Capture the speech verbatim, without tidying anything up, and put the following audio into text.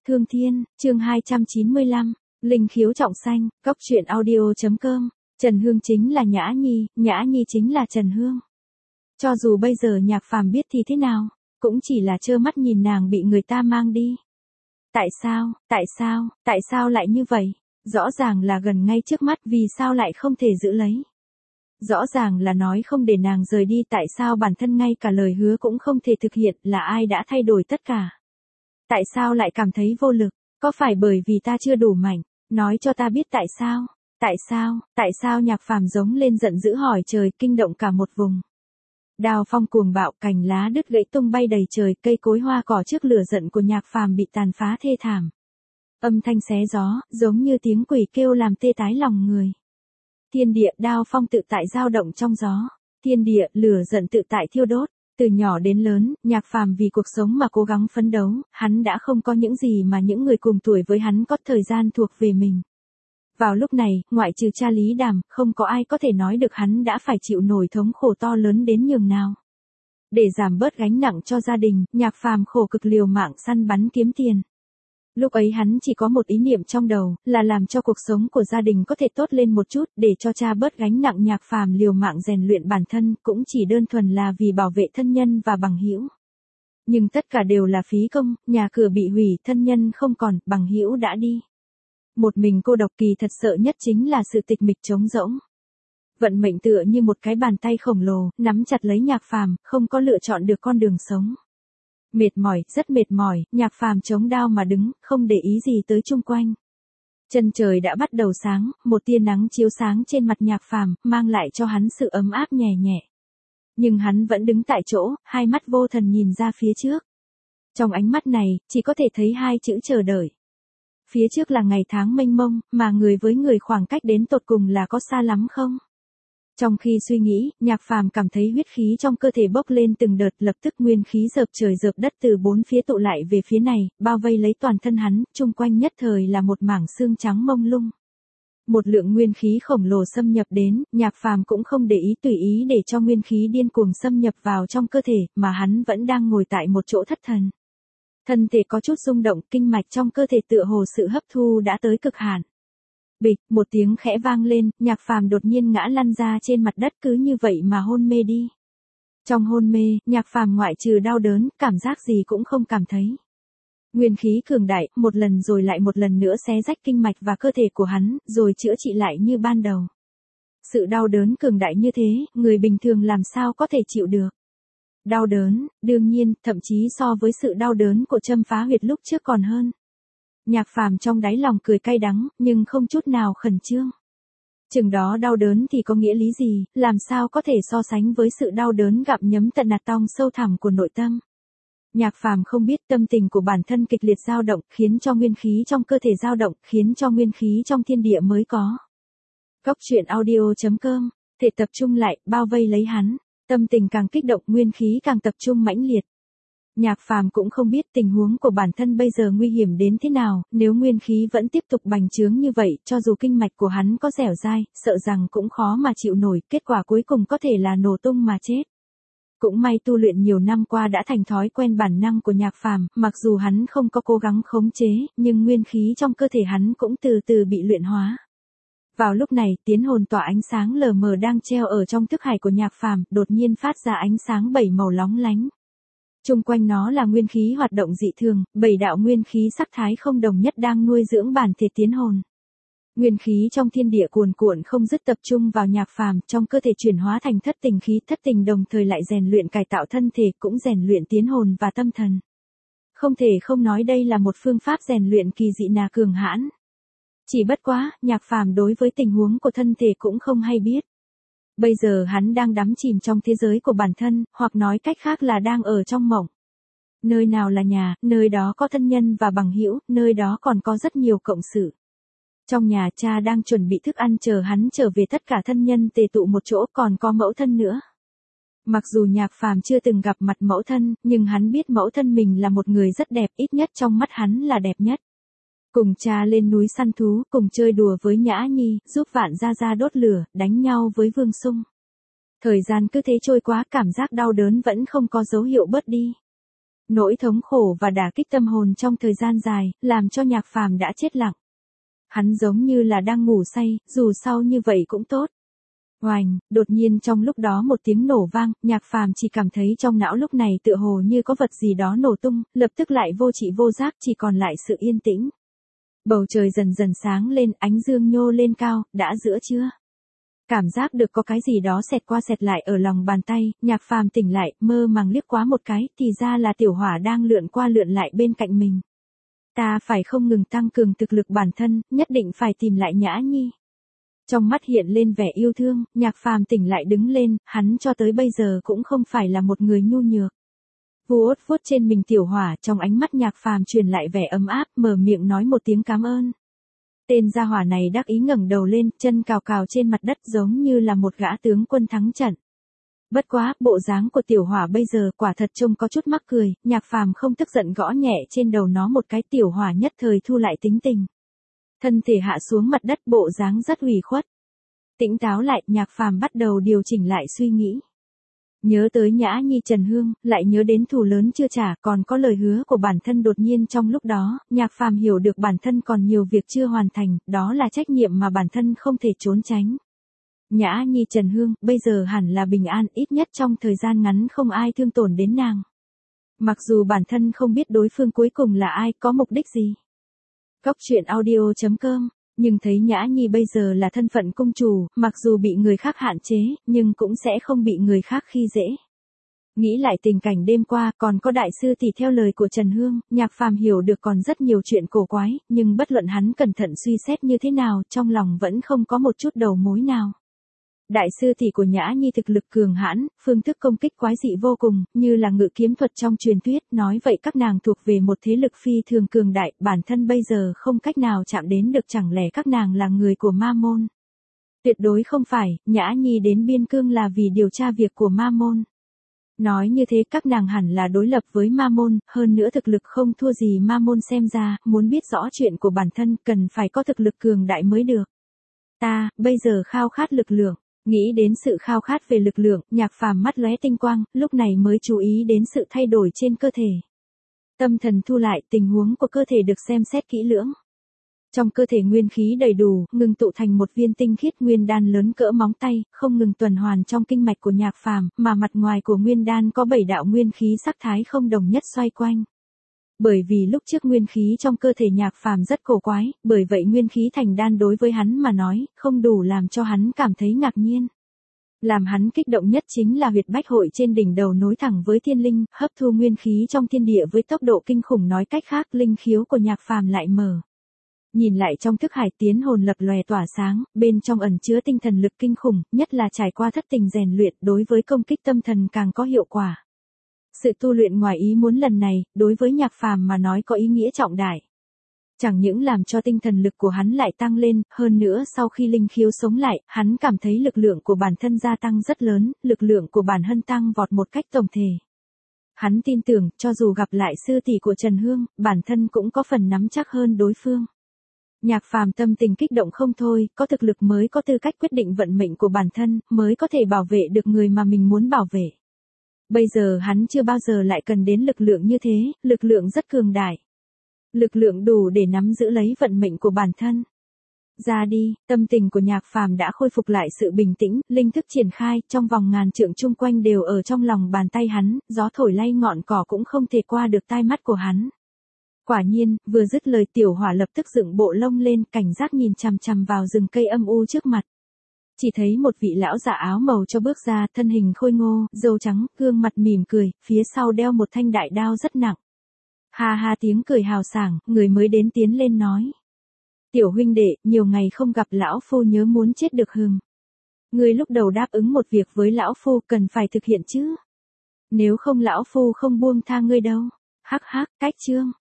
Thương Thiên, chương hai trăm chín mươi lăm, Linh khiếu trọng sanh, cốc truyện audio.com, Trần Hương chính là Nhã Nhi, Nhã Nhi chính là Trần Hương. Cho dù bây giờ Nhạc Phàm biết thì thế nào, cũng chỉ là trơ mắt nhìn nàng bị người ta mang đi. Tại sao, tại sao, tại sao lại như vậy? Rõ ràng là gần ngay trước mắt, vì sao lại không thể giữ lấy? Rõ ràng là nói không để nàng rời đi, tại sao bản thân ngay cả lời hứa cũng không thể thực hiện, là ai đã thay đổi tất cả? Tại sao lại cảm thấy vô lực? Có phải bởi vì ta chưa đủ mạnh? Nói cho ta biết tại sao? Tại sao, tại sao? Nhạc Phàm giống lên giận dữ hỏi trời, kinh động cả một vùng. Đao phong cuồng bạo, cành lá đứt gãy tung bay đầy trời, cây cối hoa cỏ trước lửa giận của Nhạc Phàm bị tàn phá thê thảm. Âm thanh xé gió, giống như tiếng quỷ kêu làm tê tái lòng người. Thiên địa đao phong tự tại dao động trong gió, thiên địa lửa giận tự tại thiêu đốt. Từ nhỏ đến lớn, Nhạc Phàm vì cuộc sống mà cố gắng phấn đấu, hắn đã không có những gì mà những người cùng tuổi với hắn có thời gian thuộc về mình. Vào lúc này, ngoại trừ cha Lý Đàm, không có ai có thể nói được hắn đã phải chịu nổi thống khổ to lớn đến nhường nào. Để giảm bớt gánh nặng cho gia đình, Nhạc Phàm khổ cực liều mạng săn bắn kiếm tiền. Lúc ấy hắn chỉ có một ý niệm trong đầu, là làm cho cuộc sống của gia đình có thể tốt lên một chút, để cho cha bớt gánh nặng. Nhạc Phàm liều mạng rèn luyện bản thân, cũng chỉ đơn thuần là vì bảo vệ thân nhân và bằng hữu. Nhưng tất cả đều là phí công, nhà cửa bị hủy, thân nhân không còn, bằng hữu đã đi. Một mình cô độc, kỳ thật sợ nhất chính là sự tịch mịch trống rỗng. Vận mệnh tựa như một cái bàn tay khổng lồ, nắm chặt lấy Nhạc Phàm, không có lựa chọn được con đường sống. Mệt mỏi, rất mệt mỏi, Nhạc Phàm chống đao mà đứng, không để ý gì tới chung quanh. Chân trời đã bắt đầu sáng, một tia nắng chiếu sáng trên mặt Nhạc Phàm, mang lại cho hắn sự ấm áp nhẹ nhẹ. Nhưng hắn vẫn đứng tại chỗ, hai mắt vô thần nhìn ra phía trước. Trong ánh mắt này, chỉ có thể thấy hai chữ chờ đợi. Phía trước là ngày tháng mênh mông, mà người với người khoảng cách đến tột cùng là có xa lắm không? Trong khi suy nghĩ, Nhạc Phàm cảm thấy huyết khí trong cơ thể bốc lên từng đợt, lập tức nguyên khí dợp trời dợp đất từ bốn phía tụ lại về phía này, bao vây lấy toàn thân hắn, chung quanh nhất thời là một mảng xương trắng mông lung. Một lượng nguyên khí khổng lồ xâm nhập đến, Nhạc Phàm cũng không để ý, tùy ý để cho nguyên khí điên cuồng xâm nhập vào trong cơ thể, mà hắn vẫn đang ngồi tại một chỗ thất thần. Thân thể có chút rung động, kinh mạch trong cơ thể tựa hồ sự hấp thu đã tới cực hạn. Bịch, một tiếng khẽ vang lên, Nhạc Phàm đột nhiên ngã lăn ra trên mặt đất, cứ như vậy mà hôn mê đi. Trong hôn mê, Nhạc Phàm ngoại trừ đau đớn, cảm giác gì cũng không cảm thấy. Nguyên khí cường đại, một lần rồi lại một lần nữa xé rách kinh mạch và cơ thể của hắn, rồi chữa trị lại như ban đầu. Sự đau đớn cường đại như thế, người bình thường làm sao có thể chịu được. Đau đớn, đương nhiên, thậm chí so với sự đau đớn của châm phá huyệt lúc trước còn hơn. Nhạc Phàm trong đáy lòng cười cay đắng, nhưng không chút nào khẩn trương. Chừng đó đau đớn thì có nghĩa lý gì, làm sao có thể so sánh với sự đau đớn gặm nhấm tận nạt tong sâu thẳm của nội tâm. Nhạc Phàm không biết tâm tình của bản thân kịch liệt dao động, khiến cho nguyên khí trong cơ thể dao động, khiến cho nguyên khí trong thiên địa mới có. Cốc truyện audio.com, thể tập trung lại, bao vây lấy hắn. Tâm tình càng kích động, nguyên khí càng tập trung mãnh liệt. Nhạc Phàm cũng không biết tình huống của bản thân bây giờ nguy hiểm đến thế nào, nếu nguyên khí vẫn tiếp tục bành trướng như vậy, cho dù kinh mạch của hắn có dẻo dai, sợ rằng cũng khó mà chịu nổi, kết quả cuối cùng có thể là nổ tung mà chết. Cũng may tu luyện nhiều năm qua đã thành thói quen bản năng của Nhạc Phàm, mặc dù hắn không có cố gắng khống chế, nhưng nguyên khí trong cơ thể hắn cũng từ từ bị luyện hóa. Vào lúc này, tiến hồn tỏa ánh sáng lờ mờ đang treo ở trong thức hải của Nhạc Phàm, đột nhiên phát ra ánh sáng bảy màu lóng lánh. Chung quanh nó là nguyên khí hoạt động dị thường, bảy đạo nguyên khí sắc thái không đồng nhất đang nuôi dưỡng bản thể tiến hồn. Nguyên khí trong thiên địa cuồn cuộn không dứt tập trung vào Nhạc Phàm, trong cơ thể chuyển hóa thành thất tình khí, thất tình đồng thời lại rèn luyện cải tạo thân thể, cũng rèn luyện tiến hồn và tâm thần. Không thể không nói đây là một phương pháp rèn luyện kỳ dị nà cường hãn. Chỉ bất quá, Nhạc Phàm đối với tình huống của thân thể cũng không hay biết. Bây giờ hắn đang đắm chìm trong thế giới của bản thân, hoặc nói cách khác là đang ở trong mộng. Nơi nào là nhà, nơi đó có thân nhân và bằng hữu, nơi đó còn có rất nhiều cộng sự. Trong nhà cha đang chuẩn bị thức ăn chờ hắn trở về, tất cả thân nhân tề tụ một chỗ, còn có mẫu thân nữa. Mặc dù Nhạc Phàm chưa từng gặp mặt mẫu thân, nhưng hắn biết mẫu thân mình là một người rất đẹp, ít nhất trong mắt hắn là đẹp nhất. Cùng cha lên núi săn thú, cùng chơi đùa với Nhã Nhi, giúp Vạn Gia Gia đốt lửa, đánh nhau với Vương Sung. Thời gian cứ thế trôi qua, cảm giác đau đớn vẫn không có dấu hiệu bớt đi. Nỗi thống khổ và đả kích tâm hồn trong thời gian dài, làm cho Nhạc Phàm đã chết lặng. Hắn giống như là đang ngủ say, dù sao như vậy cũng tốt. Oành, đột nhiên trong lúc đó một tiếng nổ vang, Nhạc Phàm chỉ cảm thấy trong não lúc này tựa hồ như có vật gì đó nổ tung, lập tức lại vô trị vô giác, chỉ còn lại sự yên tĩnh. Bầu trời dần dần sáng lên, ánh dương nhô lên cao, đã giữa trưa. Cảm giác được có cái gì đó xẹt qua xẹt lại ở lòng bàn tay, Nhạc Phàm tỉnh lại, mơ màng liếc quá một cái, thì ra là Tiểu Hỏa đang lượn qua lượn lại bên cạnh mình. Ta phải không ngừng tăng cường thực lực bản thân, nhất định phải tìm lại Nhã Nhi. Trong mắt hiện lên vẻ yêu thương, Nhạc Phàm tỉnh lại đứng lên, hắn cho tới bây giờ cũng không phải là một người nhu nhược. Vuốt vuốt trên mình Tiểu Hỏa, trong ánh mắt Nhạc Phàm truyền lại vẻ ấm áp, mở miệng nói một tiếng cảm ơn. Tên gia hỏa này đắc ý ngẩng đầu lên, chân cào cào trên mặt đất giống như là một gã tướng quân thắng trận. Bất quá, bộ dáng của Tiểu Hỏa bây giờ quả thật trông có chút mắc cười, Nhạc Phàm không tức giận gõ nhẹ trên đầu nó một cái, Tiểu Hỏa nhất thời thu lại tính tình. Thân thể hạ xuống mặt đất, bộ dáng rất ủy khuất. Tỉnh táo lại, Nhạc Phàm bắt đầu điều chỉnh lại suy nghĩ. Nhớ tới Nhã Nhi Trần Hương, lại nhớ đến thù lớn chưa trả, còn có lời hứa của bản thân đột nhiên trong lúc đó, Nhạc Phàm hiểu được bản thân còn nhiều việc chưa hoàn thành, đó là trách nhiệm mà bản thân không thể trốn tránh. Nhã Nhi Trần Hương, bây giờ hẳn là bình an, ít nhất trong thời gian ngắn không ai thương tổn đến nàng. Mặc dù bản thân không biết đối phương cuối cùng là ai, có mục đích gì. Cóc truyện audio chấm com, nhưng thấy Nhã Nhi bây giờ là thân phận công chủ, mặc dù bị người khác hạn chế, nhưng cũng sẽ không bị người khác khi dễ. Nghĩ lại tình cảnh đêm qua, còn có đại sư tỷ theo lời của Trần Hương, Nhạc Phàm hiểu được còn rất nhiều chuyện cổ quái, nhưng bất luận hắn cẩn thận suy xét như thế nào, trong lòng vẫn không có một chút đầu mối nào. Đại sư tỷ của Nhã Nhi thực lực cường hãn, phương thức công kích quái dị vô cùng, như là ngự kiếm thuật trong truyền thuyết, nói vậy các nàng thuộc về một thế lực phi thường cường đại, bản thân bây giờ không cách nào chạm đến được, chẳng lẽ các nàng là người của ma môn? Tuyệt đối không phải, Nhã Nhi đến biên cương là vì điều tra việc của ma môn. Nói như thế các nàng hẳn là đối lập với ma môn, hơn nữa thực lực không thua gì ma môn, xem ra, muốn biết rõ chuyện của bản thân cần phải có thực lực cường đại mới được. Ta, bây giờ khao khát lực lượng. Nghĩ đến sự khao khát về lực lượng, Nhạc Phàm mắt lóe tinh quang, lúc này mới chú ý đến sự thay đổi trên cơ thể. Tâm thần thu lại, tình huống của cơ thể được xem xét kỹ lưỡng. Trong cơ thể nguyên khí đầy đủ, ngừng tụ thành một viên tinh khiết nguyên đan lớn cỡ móng tay, không ngừng tuần hoàn trong kinh mạch của Nhạc Phàm, mà mặt ngoài của nguyên đan có bảy đạo nguyên khí sắc thái không đồng nhất xoay quanh. Bởi vì lúc trước nguyên khí trong cơ thể Nhạc Phàm rất cổ quái, bởi vậy nguyên khí thành đan đối với hắn mà nói, không đủ làm cho hắn cảm thấy ngạc nhiên. Làm hắn kích động nhất chính là huyệt bách hội trên đỉnh đầu nối thẳng với thiên linh, hấp thu nguyên khí trong thiên địa với tốc độ kinh khủng, nói cách khác, linh khiếu của Nhạc Phàm lại mở. Nhìn lại trong thức hải, tiến hồn lập lòe tỏa sáng, bên trong ẩn chứa tinh thần lực kinh khủng, nhất là trải qua thất tình rèn luyện, đối với công kích tâm thần càng có hiệu quả. Sự tu luyện ngoài ý muốn lần này, đối với Nhạc Phàm mà nói có ý nghĩa trọng đại. Chẳng những làm cho tinh thần lực của hắn lại tăng lên, hơn nữa sau khi linh khiếu sống lại, hắn cảm thấy lực lượng của bản thân gia tăng rất lớn, lực lượng của bản thân tăng vọt một cách tổng thể. Hắn tin tưởng, cho dù gặp lại sư tỷ của Trần Hương, bản thân cũng có phần nắm chắc hơn đối phương. Nhạc Phàm tâm tình kích động không thôi, có thực lực mới có tư cách quyết định vận mệnh của bản thân, mới có thể bảo vệ được người mà mình muốn bảo vệ. Bây giờ hắn chưa bao giờ lại cần đến lực lượng như thế, lực lượng rất cường đại. Lực lượng đủ để nắm giữ lấy vận mệnh của bản thân. Ra đi, tâm tình của Nhạc Phàm đã khôi phục lại sự bình tĩnh, linh thức triển khai, trong vòng ngàn trượng chung quanh đều ở trong lòng bàn tay hắn, gió thổi lay ngọn cỏ cũng không thể qua được tai mắt của hắn. Quả nhiên, vừa dứt lời Tiểu Hỏa lập tức dựng bộ lông lên, cảnh giác nhìn chằm chằm vào rừng cây âm u trước mặt. Chỉ thấy một vị lão già áo màu cho bước ra, thân hình khôi ngô, râu trắng, gương mặt mỉm cười, phía sau đeo một thanh đại đao rất nặng. Ha ha, tiếng cười hào sảng, người mới đến tiến lên nói. Tiểu huynh đệ, nhiều ngày không gặp, lão phu nhớ muốn chết được hừm. Người lúc đầu đáp ứng một việc với lão phu, cần phải thực hiện chứ. Nếu không lão phu không buông tha ngươi đâu. Hắc hắc, cách chương.